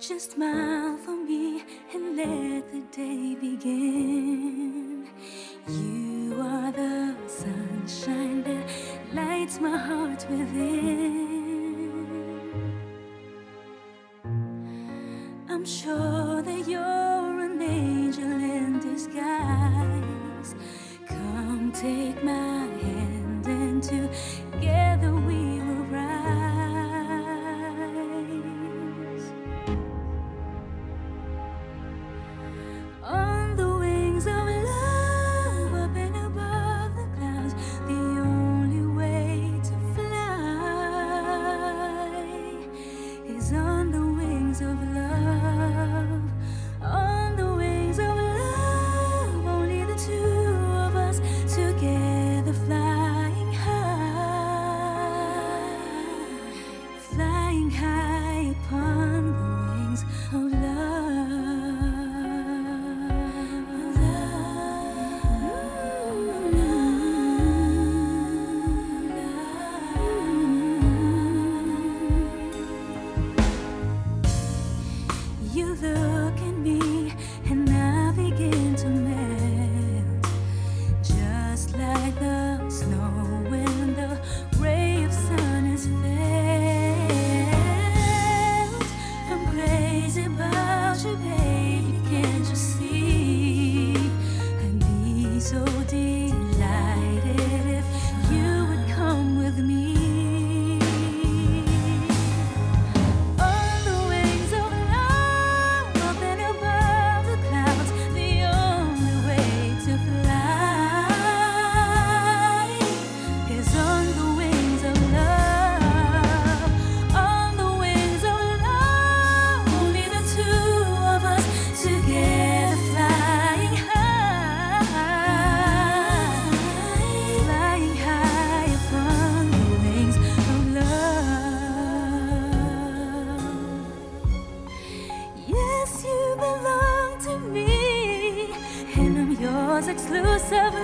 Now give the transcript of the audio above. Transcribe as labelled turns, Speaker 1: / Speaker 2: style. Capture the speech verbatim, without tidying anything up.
Speaker 1: Just smile for me and let the day begin. You are the sunshine that lights my heart within. I'm sure that you're an angel in disguise. Come take my hand and together we will rise. On the wings of love, up and above the clouds, the only way to fly is on the wings of love. On the wings of love, only the two of us together flying high, flying high upon the wings of love. You look at me and I begin to melt, just like the snow when the ray of sun is felt. I'm crazy about you, baby, can't you see? I'd be so delighted if you would come with me. Exclusively.